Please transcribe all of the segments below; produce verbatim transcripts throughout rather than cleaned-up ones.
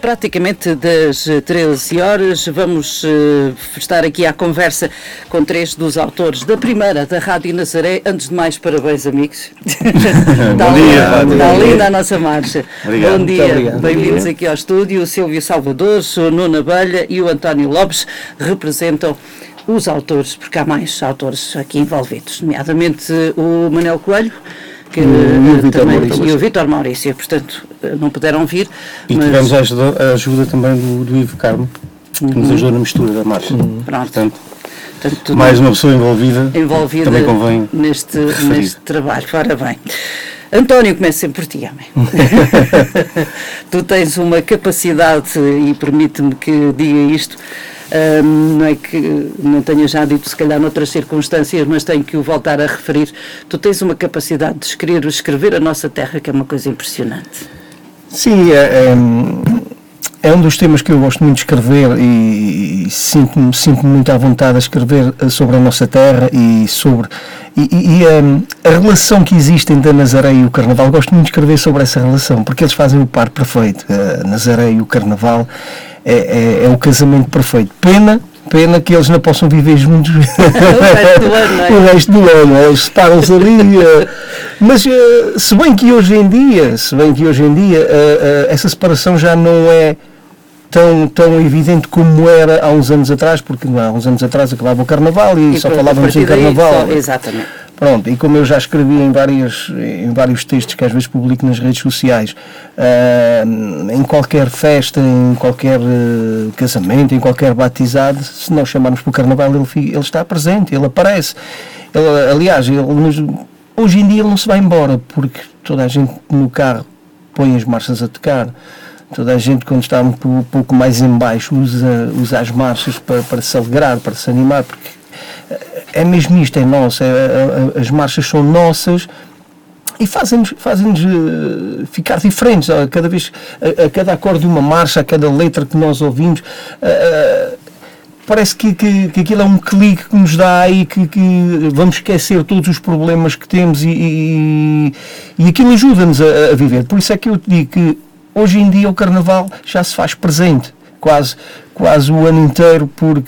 praticamente das treze horas. Vamos uh, estar aqui à conversa com três dos autores da primeira da Rádio Nazaré. Antes de mais, parabéns, amigos. Está Bom dia, linda, bom está dia. linda a nossa marcha. Obrigado. Bom dia, bem-vindos aqui ao estúdio. O Silvio Salvador, o Nuno Abelha e o António Lopes representam os autores, porque há mais autores aqui envolvidos, nomeadamente o Manuel Coelho, que, e o também, Maurício. e o Vítor Maurício, portanto, não puderam vir. E mas... tivemos a ajuda, a ajuda também do, do Ivo Carmo, que uhum. nos ajudou na mistura da marcha. Uhum. Portanto, Portanto, mais uma pessoa envolvida, envolvida também convém neste, referir. neste trabalho. Ora bem, António, começa sempre por ti, homem. Tu tens uma capacidade, e permite-me que diga isto, Um, não é que não tenha já dito se calhar noutras circunstâncias, mas tenho que o voltar a referir. Tu tens uma capacidade de escrever, escrever a nossa terra, que é uma coisa impressionante. Sim, é, é, é um dos temas que eu gosto muito de escrever e, e sinto-me sinto muito à vontade a escrever sobre a nossa terra e sobre e, e, e a, a relação que existe entre a Nazaré e o Carnaval. Gosto muito de escrever sobre essa relação, porque eles fazem o par perfeito. A Nazaré e o Carnaval É, é, é o casamento perfeito. Pena, pena que eles não possam viver juntos o resto do ano, não é? o resto do ano. Eles separam-se ali. Uh, mas uh, se bem que hoje em dia, se bem que hoje em dia uh, uh, essa separação já não é tão, tão evidente como era há uns anos atrás, porque há uns anos atrás acabava o Carnaval e, E só pronto, falávamos a em partir daí, Carnaval. só- exatamente. Pronto, e como eu já escrevi em, várias, em vários textos que às vezes publico nas redes sociais, uh, em qualquer festa, em qualquer uh, casamento, em qualquer batizado, se nós chamarmos para o Carnaval, ele, fi- ele está presente, ele aparece. Ele, aliás, ele nos, hoje em dia ele não se vai embora, porque toda a gente no carro põe as marchas a tocar. Toda a gente, quando está um pou- um pouco mais em baixo, usa, usa as marchas para, para se alegrar, para se animar, porque é mesmo isto, é nosso, é, é, as marchas são nossas e fazem-nos fazem-nos uh, ficar diferentes a cada vez, a, a cada acorde de uma marcha, a cada letra que nós ouvimos, uh, parece que, que, que aquilo é um clique que nos dá e que, que vamos esquecer todos os problemas que temos e, e, e aquilo ajuda-nos a, a viver. Por isso é que eu te digo que hoje em dia o Carnaval já se faz presente, quase, quase o ano inteiro, porque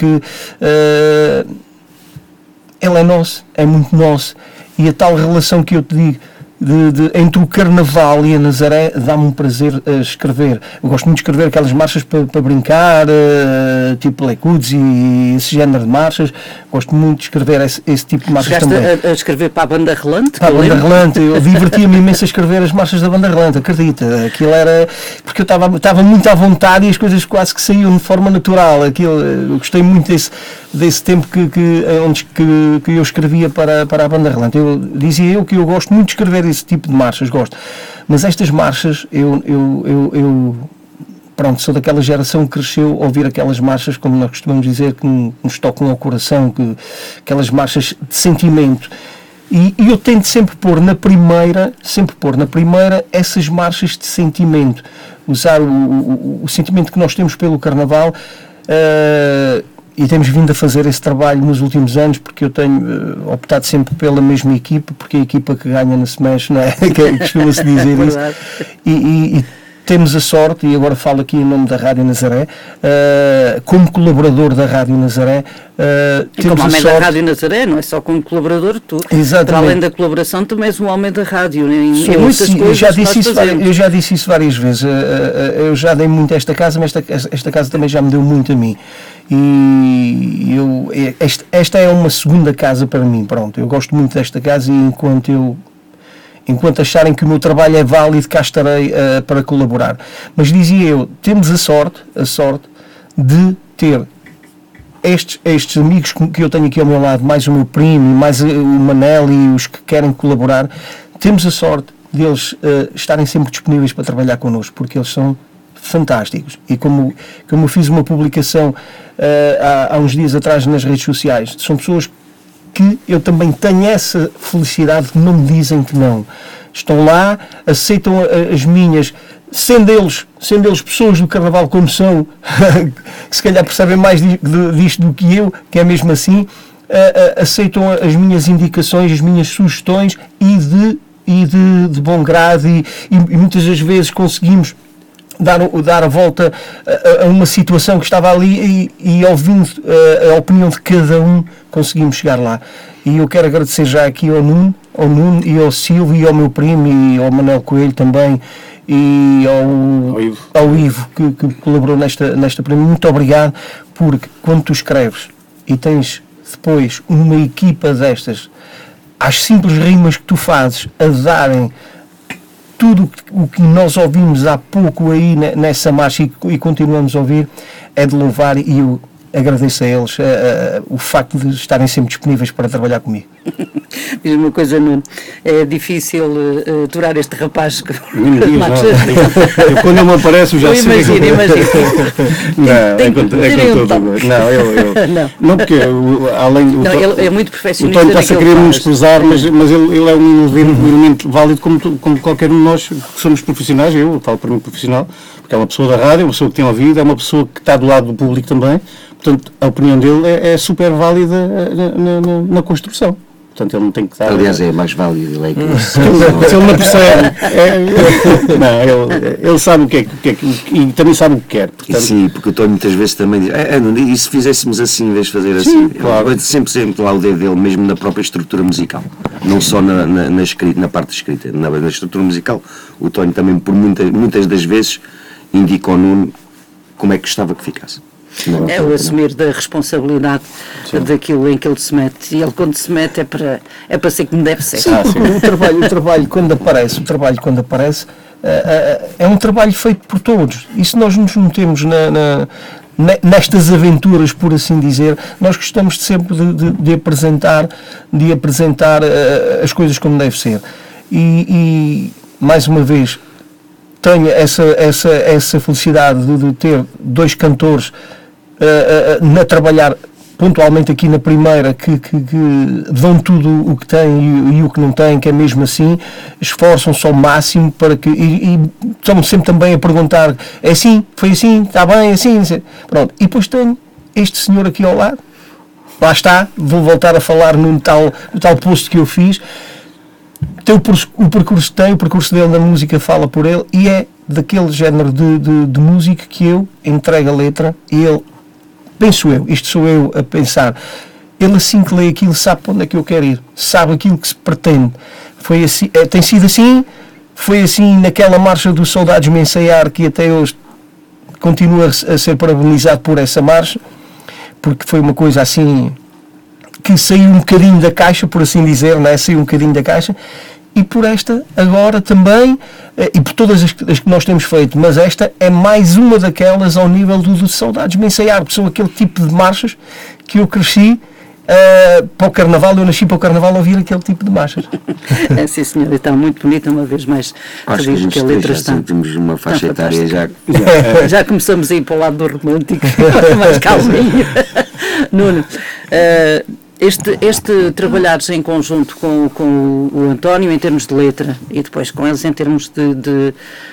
uh, ele é nosso, é muito nosso, e a tal relação que eu te digo de, de, entre o Carnaval e a Nazaré dá-me um prazer a escrever. Eu gosto muito de escrever aquelas marchas para, para brincar, uh, tipo Lecudes e esse género de marchas. Gosto muito de escrever esse, esse tipo de marchas Chegaste também. a, a escrever para a Banda Relante? Para a que eu Banda lembro. Relante, eu divertia-me imenso a escrever as marchas da Banda Relante, acredita? Aquilo era, porque eu estava, estava muito à vontade e as coisas quase que saíam de forma natural. Aquilo, eu gostei muito desse, desse tempo que, que, onde, que, que eu escrevia para, para a Banda Relante. Eu dizia eu que eu gosto muito de escrever esse tipo de marchas, gosto. Mas estas marchas, eu, eu, eu, eu pronto, sou daquela geração que cresceu a ouvir aquelas marchas, como nós costumamos dizer, que nos tocam ao coração, que, aquelas marchas de sentimento. E, e eu tento sempre pôr na primeira, sempre pôr na primeira essas marchas de sentimento. Usar o, o, o sentimento que nós temos pelo Carnaval, uh, e temos vindo a fazer esse trabalho nos últimos anos, porque eu tenho uh, optado sempre pela mesma equipa, porque a equipa que ganha não se mexe, não é? Que costuma-se dizer isso. E, e, e temos a sorte, e agora falo aqui em nome da Rádio Nazaré, uh, como colaborador da Rádio Nazaré, uh, E temos como a homem sorte... da Rádio Nazaré, não é só como colaborador, tu, Exatamente. para além da colaboração, também és um homem da rádio, em, Sou, em muitas sim, coisas eu já que nós disse isso várias, fazemos. eu já disse isso várias vezes. Uh, uh, eu já dei muito a esta casa, mas esta, esta casa também já me deu muito a mim. E eu, esta, esta é uma segunda casa para mim. Pronto, eu gosto muito desta casa e enquanto eu enquanto acharem que o meu trabalho é válido, cá estarei uh, para colaborar. Mas dizia eu, temos a sorte, a sorte de ter estes, estes amigos que eu tenho aqui ao meu lado, mais o meu primo, mais o Manel e os que querem colaborar, temos a sorte deles uh, estarem sempre disponíveis para trabalhar connosco, porque eles são fantásticos. E como, como eu fiz uma publicação uh, há, há uns dias atrás nas redes sociais, são pessoas que eu também tenho essa felicidade que não me dizem que não. Estão lá, aceitam as minhas, sendo eles, sendo eles pessoas do Carnaval como são, que se calhar percebem mais disto do que eu, que é mesmo assim, uh, uh, aceitam as minhas indicações, as minhas sugestões e de, e de, de bom grado e, e, e muitas das vezes conseguimos dar, dar a volta a, a uma situação que estava ali e, e ouvindo a, a opinião de cada um, conseguimos chegar lá. E eu quero agradecer já aqui ao Nuno, ao Nuno e ao Silvio e ao meu primo e ao Manuel Coelho também e ao, ao Ivo, ao Ivo que, que colaborou nesta, nesta prima. Muito obrigado, porque quando tu escreves e tens depois uma equipa destas, às simples rimas que tu fazes, a darem tudo o que nós ouvimos há pouco aí nessa marcha e, e continuamos a ouvir, é de louvar, e eu agradeço a eles uh, uh, o facto de estarem sempre disponíveis para trabalhar comigo. Diz uma coisa, Nuno, é difícil uh, aturar este rapaz que... Não me digas nada. Eu, eu, quando ele me aparece, eu já eu sei. Imagino, imagino. Não, é tem, com, tem, é tem com um todo. Não, eu, eu, não. não, porque eu, além do. Não, ele é muito O perfeccionista. Tony está-se a querer menosprezar, mas, mas ele, ele é um elemento válido como, tu, como qualquer um de nós que somos profissionais. Eu, eu falo para mim profissional, porque é uma pessoa da rádio, é uma pessoa que tem ouvido, é uma pessoa que está do lado do público também. Portanto, a opinião dele é, é super válida na, na, na construção. Portanto, ele não tem que dar... Aliás, é mais válido. Ele é que... Se ele não percebe... É, não, ele, ele sabe o que é que quer e também sabe o que quer. Portanto, sim, porque o Tony muitas vezes também diz, é, não, e se fizéssemos assim em vez de fazer assim? Sim, claro. Ele sempre, sempre lá o dedo dele, mesmo na própria estrutura musical. Não só na, na, na, escrita, na parte escrita. Na, na estrutura musical, o Tony também, por muita, muitas das vezes, indica ao Nuno como é que gostava que ficasse. Não, é o assumir da responsabilidade, sim, daquilo em que ele se mete, e ele quando se mete é para, é para ser como deve ser. Sim, porque o trabalho, o trabalho quando aparece, o trabalho quando aparece uh, uh, é um trabalho feito por todos, e se nós nos metemos na, na, nestas aventuras, por assim dizer, nós gostamos de sempre de, de, de apresentar, de apresentar uh, as coisas como deve ser, e, e mais uma vez tenho essa, essa, essa felicidade de, de ter dois cantores Uh, uh, a trabalhar pontualmente aqui na primeira que, que, que dão tudo o que têm e, e o que não têm, que é mesmo assim, esforçam-se ao máximo para que, e, e estão sempre também a perguntar, é assim, foi assim, está bem, assim, assim, pronto. E depois tenho este senhor aqui ao lado, lá está, vou voltar a falar no tal, no tal post que eu fiz, tem o, o percurso que tem, o percurso dele na música fala por ele, e é daquele género de, de, de música que eu entrego a letra e ele, penso eu, isto sou eu a pensar, ele assim que lê aquilo sabe para onde é que eu quero ir, sabe aquilo que se pretende. Foi assim, é, tem sido assim, foi assim naquela marcha dos soldados me ensaiar, que até hoje continua a ser parabenizado por essa marcha, porque foi uma coisa assim que saiu um bocadinho da caixa, por assim dizer, não é? Saiu um bocadinho da caixa, e por esta agora também, e por todas as, as que nós temos feito, mas esta é mais uma daquelas ao nível do, do Saudades me ensaiar, porque são aquele tipo de marchas que eu cresci uh, para o Carnaval, eu nasci para o Carnaval a ouvir aquele tipo de marchas. É, sim, senhor, está muito bonita, uma vez mais. Acho que, que a letra já está, sentimos uma faixa etária já, já. Já começamos a ir para o lado do romântico, mais calminho. Nuno, uh, Este, este trabalhares em conjunto com, com o António em termos de letra e depois com eles em termos de, de,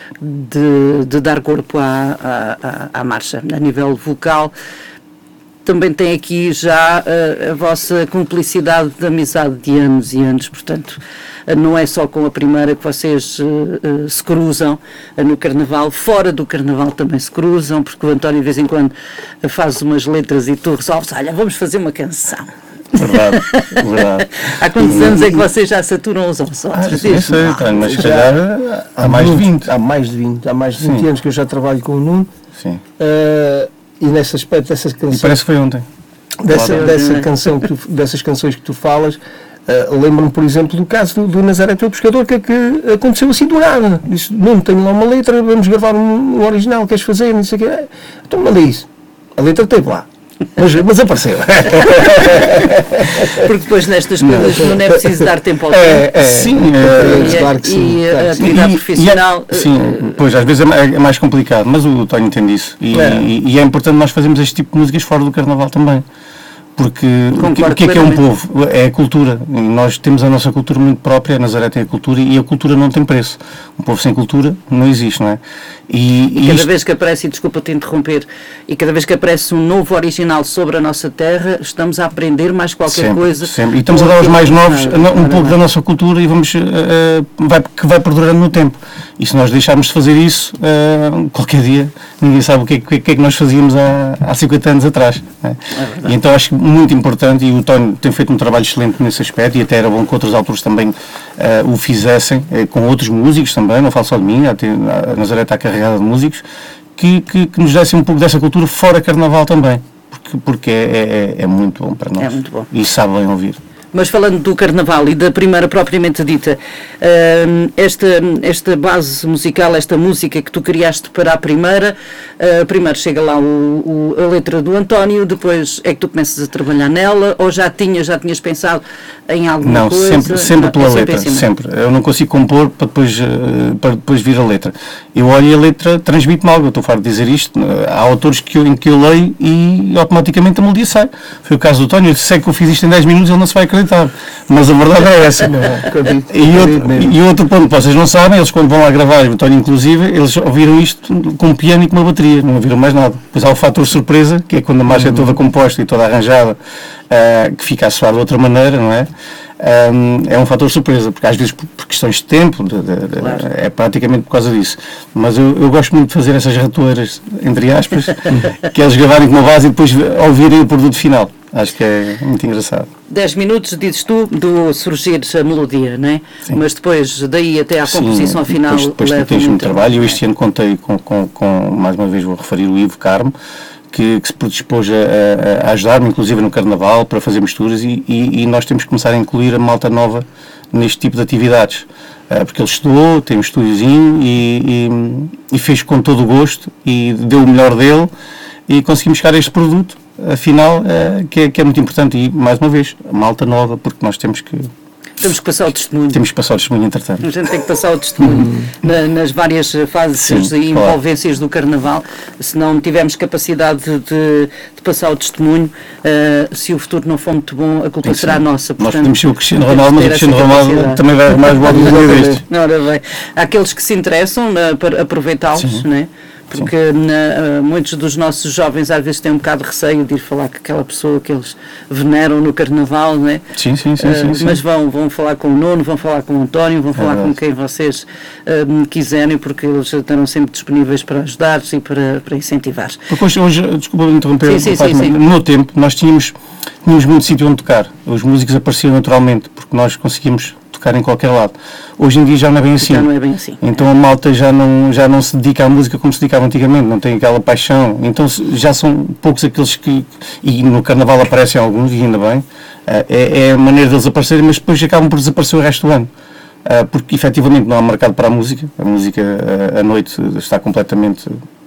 de, de dar corpo à, à, à marcha a nível vocal, também tem aqui já a, a vossa cumplicidade de amizade de anos e anos, portanto não é só com a primeira que vocês uh, uh, se cruzam uh, no Carnaval, fora do Carnaval também se cruzam, porque o António de vez em quando uh, faz umas letras e tu resolves, olha, vamos fazer uma canção. Verdade, verdade. Há quantos anos é que vocês já saturam uns aos outros? Ah, sim, sei, tenho, mas se calhar há mais de vinte. Há mais de vinte, há mais de vinte anos que eu já trabalho com o Nuno. Sim. Uh, e nesse aspecto dessas canções. E parece que foi ontem. Dessa, dessa canção que tu, dessas canções que tu falas, uh, lembro-me, por exemplo, do caso do, do Nazaré Teu Pescador, que, que aconteceu assim do nada. Disse, Nuno, tenho lá uma letra, vamos gravar um, um original, queres fazer? Não sei o quê. Então manda isso. A letra esteve lá. Mas, mas apareceu. Porque depois nestas coisas não, não é preciso dar tempo ao tempo. É, é, sim, é, e, claro que sim. E a atividade e, profissional. E é, sim, pois às vezes é, é mais complicado, mas o Tónio entende isso. E é. E, e é importante nós fazermos este tipo de músicas fora do Carnaval também. Porque o que, o que é que é um povo? É a cultura. Nós temos a nossa cultura muito própria, a Nazaré tem a cultura e a cultura não tem preço. Um povo sem cultura não existe, não é? E, e, e cada isto... vez que aparece, e desculpa-te interromper, e cada vez que aparece um novo original sobre a nossa terra, estamos a aprender mais qualquer sempre, coisa. Sempre. E estamos a dar aos mais novos um não, pouco não. da nossa cultura e vamos, uh, vai, que vai perdurando no tempo. E se nós deixarmos de fazer isso, uh, qualquer dia, ninguém sabe o que é que, que, é que nós fazíamos há, há cinquenta anos atrás. Né? É e então acho muito importante, e o Tónio tem feito um trabalho excelente nesse aspecto, e até era bom que outros autores também uh, o fizessem, uh, com outros músicos também, não falo só de mim, até, a Nazaré está carregada de músicos, que, que, que nos dessem um pouco dessa cultura fora Carnaval também, porque, porque é, é, é muito bom para nós. É muito bom. E sabem ouvir. Mas falando do Carnaval e da primeira propriamente dita, esta, esta base musical, esta música que tu criaste para a primeira, primeiro chega lá o, o, a letra do António, depois é que tu começas a trabalhar nela, ou já tinhas, já tinhas pensado em alguma não, coisa? Sempre, sempre não, pela é sempre letra, sempre. Eu não consigo compor para depois, para depois vir a letra. Eu olho e a letra transmite-me algo, eu estou farto de dizer isto. Há autores que eu, em que eu leio e automaticamente a melodia sai. Foi o caso do António, eu sei que eu fiz isto em dez minutos, ele não se vai acreditar. Mas a verdade é essa. Não, acredito, e, outro, e outro ponto que vocês não sabem, eles quando vão lá gravar, o António inclusive, eles ouviram isto com um piano e com uma bateria, não ouviram mais nada. Depois há o fator surpresa, que é quando a marcha uhum. é toda composta e toda arranjada, uh, que fica a soar de outra maneira, não é? Um, é um fator surpresa, porque às vezes por, por questões de tempo, de, de, de, claro. é praticamente por causa disso. Mas eu, eu gosto muito de fazer essas ratoeiras, entre aspas, que eles gravarem com uma base e depois ouvirem o produto final. Acho que é muito engraçado. dez minutos, dizes tu, do surgir a melodia, não é? Sim. Mas depois, daí até à composição Sim, final, depois, depois leva tens muito trabalho. Eu este ano contei com, com, com, mais uma vez vou referir o Ivo Carmo, que, que se predispôs a, a, a ajudar-me, inclusive no Carnaval, para fazer misturas e, e, e nós temos que começar a incluir a malta nova neste tipo de atividades. Porque ele estudou, tem um estúdiozinho e, e, e fez com todo o gosto e deu o melhor dele e conseguimos chegar a este produto. Afinal, é, que, é, que é muito importante e, mais uma vez, a malta nova, porque nós temos que... Temos que passar o testemunho. Temos que passar o testemunho, entretanto. A gente tem que passar o testemunho uhum. na, nas várias fases Sim, e envolvências claro. do Carnaval. Se não tivermos capacidade de, de passar o testemunho, uh, se o futuro não for muito bom, a culpa Tem será nossa. Portanto, nós podemos ser o Cristiano Ronaldo, mas o Cristiano Ronaldo também vai mais logo do que deste. Ora bem, há aqueles que se interessam uh, para aproveitá-los, não é? Porque na, uh, muitos dos nossos jovens às vezes têm um bocado de receio de ir falar com aquela pessoa que eles veneram no Carnaval, não é? Sim, sim, sim. Uh, sim, sim. Mas vão, vão falar com o Nuno, vão falar com o António, vão falar é com quem vocês uh, quiserem, porque eles estarão sempre disponíveis para ajudar-vos e para, para incentivar. Porque hoje, hoje desculpa interromper, sim, sim, sim, sim. no meu tempo nós tínhamos, tínhamos muito sítio onde tocar. Os músicos apareciam naturalmente, porque nós conseguimos tocar em qualquer lado. Hoje em dia já não é bem assim. Já não é bem assim. Então a malta já não, já não se dedica à música como se dedicava antigamente, não tem aquela paixão. Então já são poucos aqueles que, e no Carnaval aparecem alguns, e ainda bem, é, é a maneira deles aparecerem, mas depois acabam por desaparecer o resto do ano. Porque efetivamente não há mercado para a música, a música à noite está completamente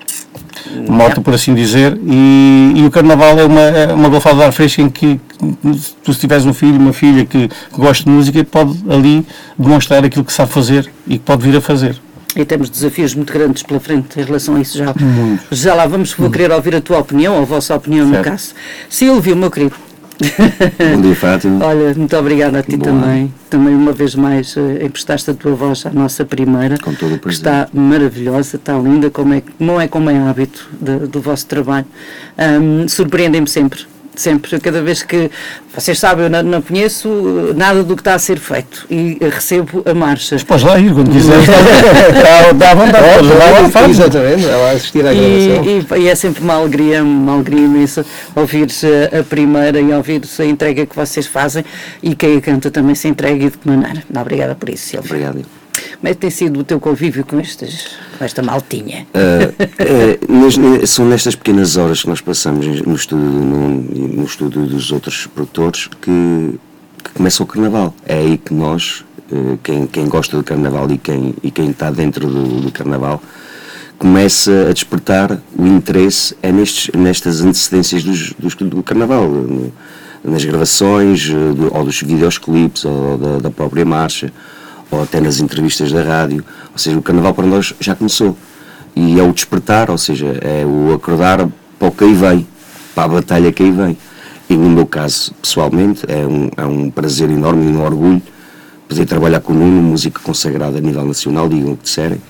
morta, por assim dizer, e, e o Carnaval é uma, é uma golfada de ar fresco em que tu, se tiveres um filho, uma filha que, que gosta de música, pode ali demonstrar aquilo que sabe fazer e que pode vir a fazer. E temos desafios muito grandes pela frente em relação a isso já. Muito. Já lá vamos, vou querer ouvir a tua opinião, ou a vossa opinião certo. no caso. Silvio, meu querido. Bom dia, Fátima. Olha, muito obrigada a ti Bom também. Ano. Também uma vez mais uh, emprestaste a tua voz à nossa primeira. Com todo o prazer. Está maravilhosa, está linda, como é, não é como é hábito de, do vosso trabalho. Um, Surpreendem-me sempre. Sempre, cada vez que, vocês sabem, eu não, não conheço nada do que está a ser feito e recebo a marcha. Mas podes lá ir quando quiseres, dá à vontade, podes lá ir. Exatamente, ela assistir à gravação. E, e é sempre uma alegria, uma alegria imensa ouvir-se a primeira e ouvir-se a entrega que vocês fazem e quem a canta também se entrega e de que maneira. Obrigada por isso, Silvio. Obrigado. Como é que tem sido o teu convívio com, estes, com esta maltinha? Uh, uh, nas, são nestas pequenas horas que nós passamos no estúdio, no, no estúdio dos outros produtores que, que começa o Carnaval. É aí que nós, uh, quem, quem gosta do Carnaval e quem, e quem está dentro do, do Carnaval, começa a despertar o interesse é nestes, nestas antecedências dos, dos, do Carnaval, no, nas gravações, do, ou dos videoclipes, ou da, da própria marcha, ou até nas entrevistas da rádio. Ou seja, o Carnaval para nós já começou e é o despertar, ou seja, é o acordar para o que aí vem, para a batalha que aí vem. E no meu caso, pessoalmente, é um, é um prazer enorme e um orgulho poder trabalhar com o Nuno, música consagrada a nível nacional, digam o que disserem,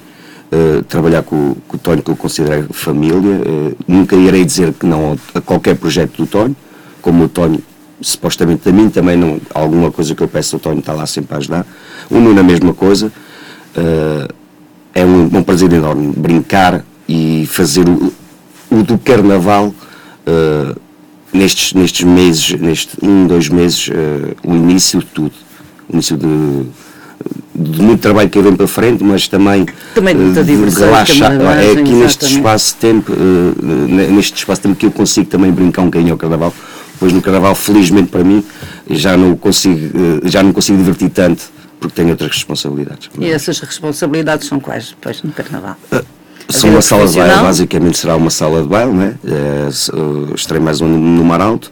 uh, trabalhar com, com o Tonho, que eu considero família. Uh, nunca irei dizer que não a qualquer projeto do Tonho, como o Tonho, supostamente a mim também, não, alguma coisa que eu peço ao Tonho está lá sempre a ajudar. O Nuno a mesma coisa. Uh, é um, um prazer enorme brincar e fazer o, o do Carnaval uh, nestes, nestes meses, neste um, dois meses, uh, o início de tudo. O início de, de muito trabalho que vem para frente, mas também, também de muita uh, de diversão, relaxar. É aqui neste exatamente. espaço de tempo, uh, neste espaço de tempo que eu consigo também brincar um bocadinho ao Carnaval. Pois no Carnaval, felizmente para mim, já não consigo, uh, já não consigo divertir tanto, porque tenho outras responsabilidades. E essas responsabilidades são quais, depois, no Carnaval? Uh, são uma sala de baile, basicamente será uma sala de baile, né? Uh, uh, estarei mais um no Mar Alto,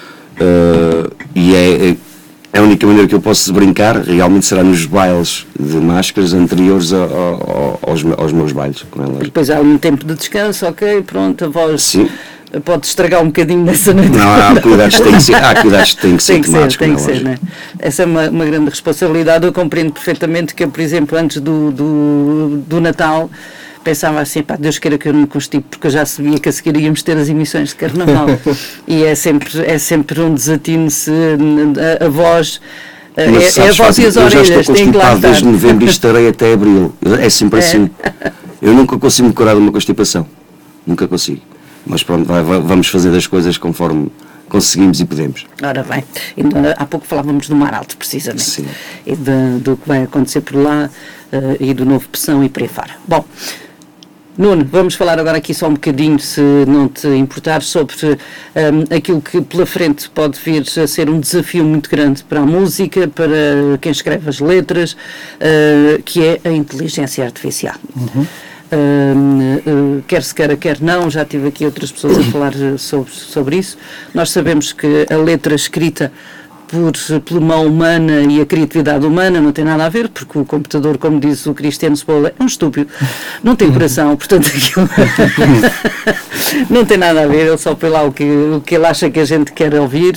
uh, e é, é a única maneira que eu posso brincar, realmente será nos bailes de máscaras anteriores a, a, a, aos, aos meus bailes. Com elas. Depois há um tempo de descanso, ok, pronto, a voz... Sim. Pode estragar um bocadinho nessa noite. Não, há cuidados que têm que ser, há cuidados que têm que ser tem que tomados. ser, tem que ser, né? Essa é uma, uma grande responsabilidade. Eu compreendo perfeitamente que eu, por exemplo, antes do, do, do Natal, pensava assim, pá, Deus queira que eu não me constipe, porque eu já sabia que a seguir íamos ter as emissões de Carnaval. E é sempre, é sempre um desatino se a, a voz... É, é a voz e as orelhas. Eu já estou constipado desde novembro e estarei até abril. É sempre é. assim. Eu nunca consigo me curar de uma constipação. Nunca consigo. Mas pronto, vai, vai, vamos fazer as coisas conforme conseguimos e podemos. Ora bem, então, há pouco falávamos do Mar Alto, precisamente. Sim. E de, do que vai acontecer por lá, uh, e do novo Peção e por aí fora. Bom, Nuno, vamos falar agora aqui só um bocadinho, se não te importares, sobre um, aquilo que pela frente pode vir a ser um desafio muito grande para a música, para quem escreve as letras, uh, que é a inteligência artificial. Uhum. Uh, uh, quer se queira, quer não, já tive aqui outras pessoas a falar sobre, sobre isso. Nós sabemos que a letra escrita por, pela mão humana e a criatividade humana não tem nada a ver, porque o computador, como diz o Cristiano Spola, é um estúpido, não tem coração, portanto aquilo não tem nada a ver, ele só põe lá o que, o que ele acha que a gente quer ouvir.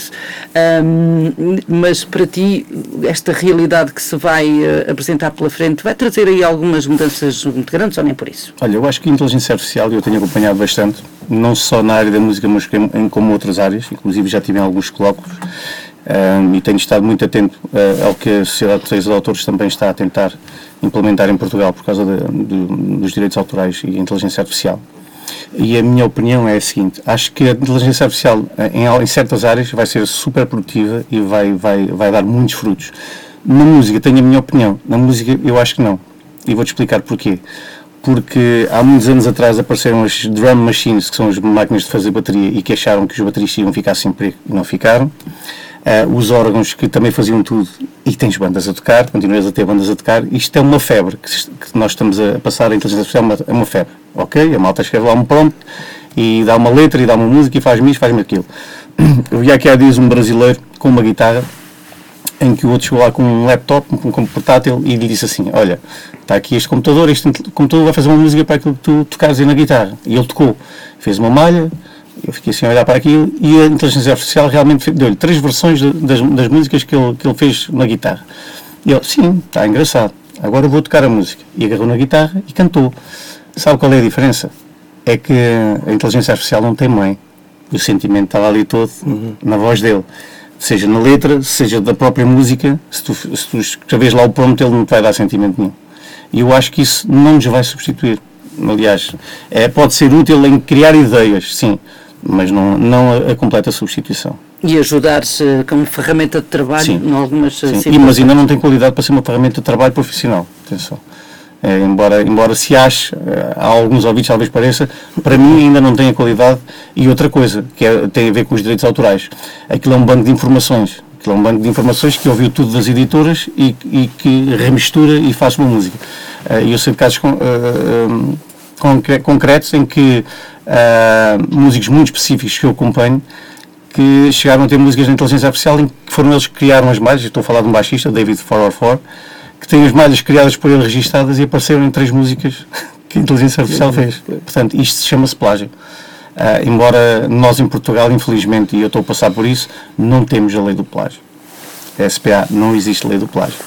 Um, mas para ti, esta realidade que se vai uh, apresentar pela frente vai trazer aí algumas mudanças muito grandes, ou nem por isso? Olha, eu acho que a inteligência artificial, eu tenho acompanhado bastante, não só na área da música, mas em, como outras áreas, inclusive já tive em alguns colóquios, um, e tenho estado muito atento uh, ao que a Sociedade Portuguesa de Autores também está a tentar implementar em Portugal por causa de, de, dos direitos autorais e a inteligência artificial. E a minha opinião é a seguinte: acho que a inteligência artificial em, em certas áreas vai ser super produtiva e vai, vai, vai dar muitos frutos. Na música tenho a minha opinião, na música eu acho que não, e vou-te explicar porquê. Porque há muitos anos atrás apareceram as drum machines, que são as máquinas de fazer bateria, e que acharam que os bateristas iam ficar sem emprego e não ficaram. Uh, os órgãos que também faziam tudo, e tens bandas a tocar, continuas a ter bandas a tocar. Isto é uma febre que, que nós estamos a passar, a inteligência artificial é uma, é uma febre, ok? A malta escreve lá um prompt e dá uma letra e dá uma música e faz-me isto, faz-me aquilo. Eu vi aqui há dias um brasileiro com uma guitarra, em que o outro chegou lá com um laptop, com um portátil, e lhe disse assim: olha, está aqui este computador, este computador vai fazer uma música para aquilo que tu tocares aí na guitarra. E ele tocou, fez uma malha. Eu fiquei assim a olhar para aquilo, e a inteligência artificial realmente deu-lhe três versões de, das, das músicas que ele, que ele fez na guitarra. E ele, sim, está engraçado, agora vou tocar a música. E agarrou na guitarra e cantou. Sabe qual é a diferença? É que a inteligência artificial não tem mãe. O sentimento está ali todo uhum. na voz dele. Seja na letra, seja da própria música. Se tu, se tu escreves lá o prompt, ele não te vai dar sentimento nenhum. E eu acho que isso não nos vai substituir. Aliás, é, pode ser útil em criar ideias, sim, mas não, não a, a completa substituição. E ajudar-se como ferramenta de trabalho sim, em algumas sim. E, mas ainda não tem qualidade para ser uma ferramenta de trabalho profissional. Atenção. É, embora, embora se ache, há alguns ouvidos talvez pareça, para mim ainda não tem a qualidade. E outra coisa, que é, tem a ver com os direitos autorais. Aquilo é um banco de informações. Aquilo é um banco de informações que ouviu tudo das editoras e, e que remistura e faz uma música. E eu sei de casos com, uh, concre- concretos em que uh, músicos muito específicos que eu acompanho, que chegaram a ter músicas de inteligência artificial em que foram eles que criaram as malhas. Estou a falar de um baixista, David quatrocentos e quatro, que tem as malhas criadas por ele registadas e apareceram em três músicas que a inteligência artificial fez. Portanto, isto chama-se plágio. Uh, embora nós em Portugal, infelizmente, e eu estou a passar por isso, não temos a lei do plágio. A S P A não existe lei do plágio.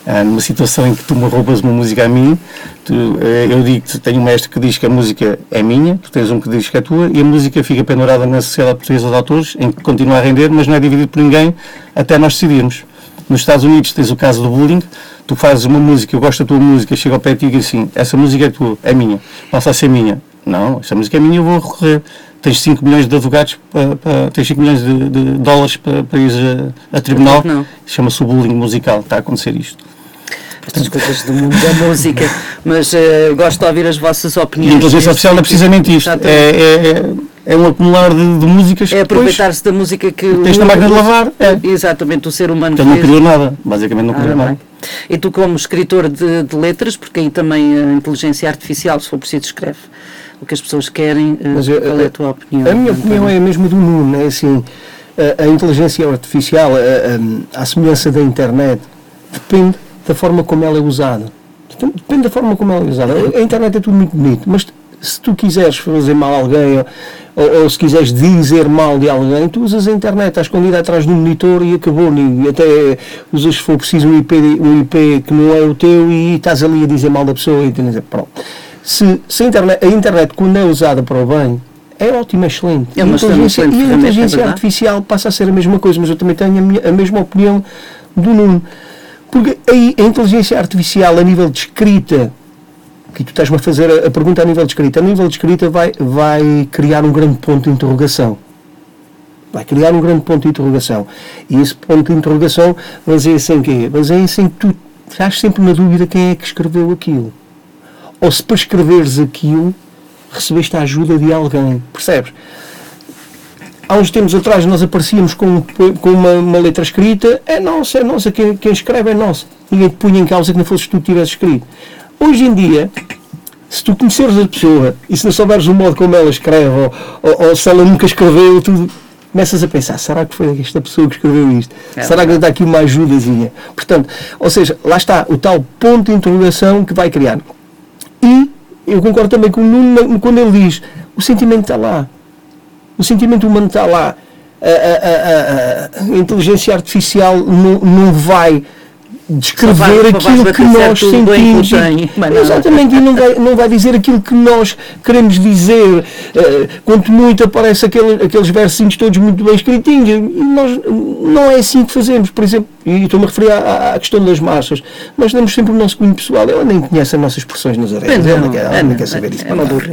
Ah, numa situação em que tu me roubas uma música a mim, tu, eh, eu digo que tenho um mestre que diz que a música é minha, tu tens um que diz que é tua, e a música fica pendurada na Sociedade Portuguesa de Autores, em que continua a render, mas não é dividido por ninguém até nós decidirmos. Nos Estados Unidos tens o caso do bullying, tu fazes uma música, eu gosto da tua música, chego ao pé de ti e digo assim, essa música é tua, é minha, passa a ser minha. Não, essa música é minha, eu vou recorrer. Tens cinco milhões de advogados, para, para, tens cinco milhões de, de dólares para, para ir a, a tribunal, chama-se o bullying musical, está a acontecer isto. Estas coisas do mundo da música, mas uh, gosto de ouvir as vossas opiniões. E a inteligência artificial é precisamente isto, é, é, é um acumular de, de músicas. É aproveitar-se da música que... Tens na máquina de lavar. É. Exatamente, o ser humano fez. Ele não criou nada, basicamente não criou ah, nada. Bem. E tu, como escritor de, de letras, porque aí também a inteligência artificial, se for preciso, escreve o que as pessoas querem, mas, qual é a tua opinião? A minha opinião é a mesma do Nuno, é assim, a, a inteligência artificial, a, a, a semelhança da internet, depende da forma como ela é usada. Depende da forma como ela é usada. A internet é tudo muito bonito, mas se tu quiseres fazer mal a alguém, ou, ou, ou se quiseres dizer mal de alguém, tu usas a internet, estás escondida atrás de um monitor e acabou, e até usas, se for preciso, um I P, um I P que não é o teu e estás ali a dizer mal da pessoa e dizer, pronto. Se, se a, internet, a internet, quando é usada para o bem, é ótima, excelente. É uma inteligência, excelente e a inteligência é artificial passa a ser a mesma coisa, mas eu também tenho a, minha, a mesma opinião do Nuno. Porque aí a inteligência artificial a nível de escrita, que tu estás-me a fazer a, a pergunta a nível de escrita, a nível de escrita vai, vai criar um grande ponto de interrogação. Vai criar um grande ponto de interrogação. E esse ponto de interrogação baseia-se em quê? Baseia-se em que tu estás sempre na dúvida quem é que escreveu aquilo. Ou se para escreveres aquilo recebeste a ajuda de alguém. Percebes? Há uns tempos atrás nós aparecíamos com, com uma, uma letra escrita, é nossa, é nossa, quem, quem escreve é nossa. Ninguém te punha em causa que não fosse tu que tivesse escrito. Hoje em dia, se tu conheceres a pessoa e se não souberes o modo como ela escreve, ou, ou, ou se ela nunca escreveu, tu começas a pensar, será que foi esta pessoa que escreveu isto? É, será que está aqui uma ajudazinha? Portanto, ou seja, lá está o tal ponto de interrogação que vai criar. E eu concordo também com o Nuno quando ele diz, o sentimento está lá. O sentimento humano está lá. A, a, a, a inteligência artificial não, não vai descrever vai, aquilo que nós sentimos. E, exatamente, e não vai, não vai dizer aquilo que nós queremos dizer. Uh, quanto muito aparece aquele, aqueles versinhos todos muito bem escritinhos. E nós, não é assim que fazemos. Por exemplo, e estou-me a referir à, à questão das marchas. Nós damos sempre o nosso cunho pessoal. Ela nem conhece as nossas expressões nas arenas. Ela não quer, ela não quer saber isso. É uma burra.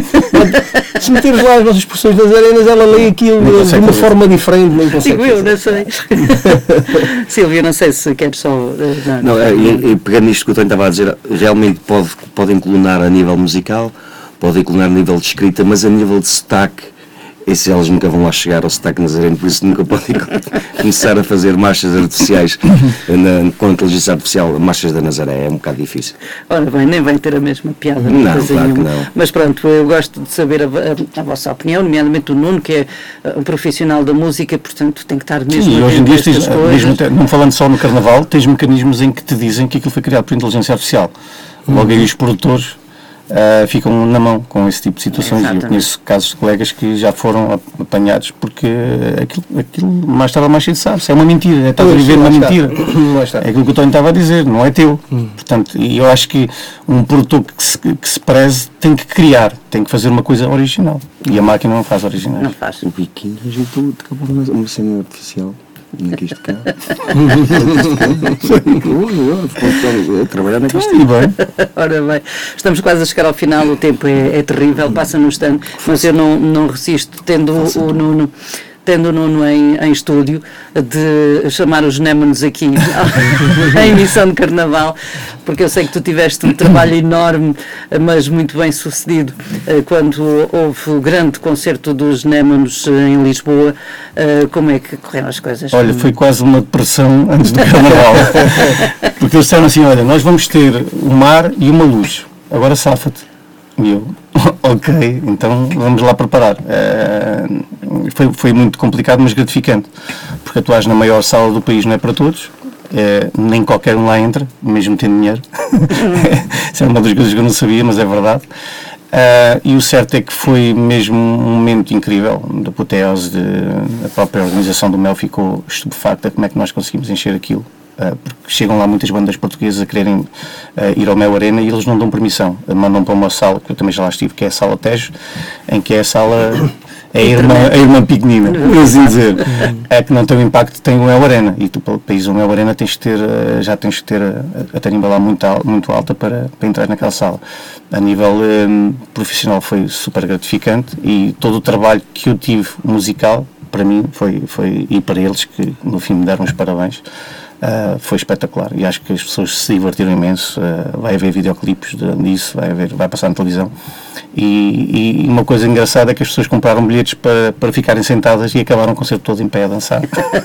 Se meteres lá as nossas expressões nas arenas, ela lê aquilo de uma forma diferente. Nem consegue. Digo eu, não sei. Silvia, não sei se queres só... Não, não, não. E, e pegando nisto que o Tonho estava a dizer, realmente pode, podem colunar a nível musical, podem colunar a nível de escrita, mas a nível de sotaque, esses elas nunca vão lá chegar ao sotaque nazareno, por isso nunca podem começar a fazer marchas artificiais na, com a inteligência artificial, marchas da Nazaré, é um bocado difícil. Ora bem, nem vai ter a mesma piada. Não, claro que não. Mas pronto, eu gosto de saber a, a, a vossa opinião, nomeadamente o Nuno, que é um profissional da música, portanto tem que estar mesmo... Sim, hoje em dia, tens, mesmo, não falando só no Carnaval, tens mecanismos em que te dizem que aquilo foi criado por inteligência artificial. Logo aí os produtores... Uh, ficam na mão com esse tipo de situações. É, e eu conheço casos de colegas que já foram apanhados porque aquilo, aquilo mais tarde ou mais cedo sabe-se, é uma mentira, é estar a viver uma mentira. É aquilo que o Tonho estava a dizer, não é teu. Hum. Portanto, e eu acho que um produtor que se, que se preze tem que criar, tem que fazer uma coisa original. E a máquina não faz originais. Não faz. O biquinho ajeitou de acabar uma cena artificial. Não quis tocar. Trabalhar na questão. Ora bem, estamos quase a chegar ao final, o tempo é, é terrível, passa no instante, mas eu não, não resisto, tendo o, o Nuno. Tendo o Nuno em, em estúdio, de chamar os Némonos aqui à emissão de Carnaval, porque eu sei que tu tiveste um trabalho enorme, mas muito bem sucedido, quando houve o grande concerto dos Némonos em Lisboa. Como é que correram as coisas? Olha, foi quase uma depressão antes do Carnaval, porque eles disseram assim, olha, nós vamos ter o mar e uma luz, agora safa-te. E eu, ok, então vamos lá preparar. Uh, foi, foi muito complicado, mas gratificante, porque atuar na maior sala do país não é para todos, uh, nem qualquer um lá entra, mesmo tendo dinheiro. Isso é uma das coisas que eu não sabia, mas é verdade. Uh, e o certo é que foi mesmo um momento incrível da apoteose, de, a própria organização do Mel ficou estupefacta como é que nós conseguimos encher aquilo. uh, porque chegam lá muitas bandas portuguesas a quererem uh, ir ao Mel Arena e eles não dão permissão, mandam para uma sala, que eu também já lá estive, que é a Sala Tejo, em que é a sala... É a irmã, a irmã pequenina, por assim dizer. É que não tem o impacto que tem o El Arena. E tu, para o país do El Arena, tens de ter, já tens de ter a, a tarimba lá muito, al, muito alta para, para entrar naquela sala. A nível um, profissional foi super gratificante e todo o trabalho que eu tive musical, para mim, foi, foi e para eles, que no fim me deram os parabéns, uh, foi espetacular. E acho que as pessoas se divertiram imenso. Uh, vai haver videoclipes disso, vai, haver, vai passar na televisão. E, e uma coisa engraçada é que as pessoas compraram bilhetes para, para ficarem sentadas e acabaram o concerto todo em pé a dançar.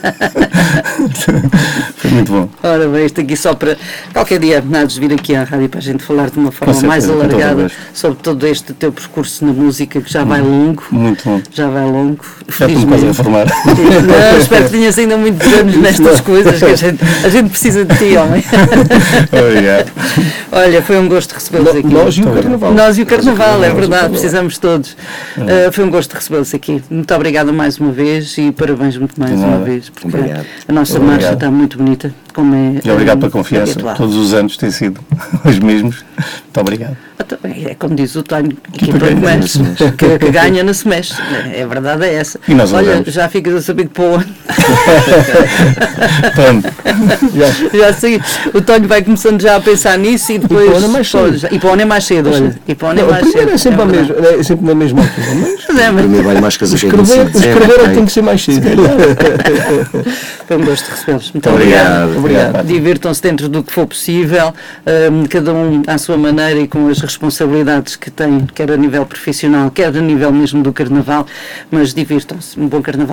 Foi muito bom. Ora bem, isto aqui só para qualquer dia há de vir aqui à rádio para a gente falar de uma forma certeza, mais alargada sobre todo este teu percurso na música, que já vai longo. Muito longo. Já vai longo. Já estou quase a formar. Não, espero que tenhas ainda muitos anos nestas coisas, que a gente, a gente precisa de ti, homem. Obrigado. Olha, foi um gosto recebê-los aqui. Nós e o Carnaval. Nós e o Carnaval, é verdade, precisamos todos. Uh, foi um gosto recebê-los aqui. Muito obrigada mais uma vez e parabéns muito mais uma vez, porque Obrigado. a nossa Obrigado. marcha está muito bonita, como é. E obrigado um, pela confiança. habitual. Todos os anos têm sido os mesmos. Muito obrigado. É como diz o Tónio, equipa que, mexe, que, que ganha não se mexe. É, a verdade é essa. E nós Olha, adoramos. já ficas a saber que para o ano. Pronto. Já sei. O Tónio vai começando já a pensar nisso e depois. E para o ano é mais cedo. E para o ano é mais cedo, olha. E para o ano é Não, mais o primeiro cedo. é sempre, é a verdade. mesma, é sempre na mesma altura, mas Mas é, mas Primeiro vai mais coisas escrever, escrever é que tem que ser mais cedo. foi um gosto de recebê-los. Muito Obrigado. obrigado. Obrigado. Divirtam-se dentro do que for possível, hum, cada um à sua maneira e com as responsabilidades que tem, quer a nível profissional, quer a nível mesmo do Carnaval, mas divirtam-se. Um bom Carnaval.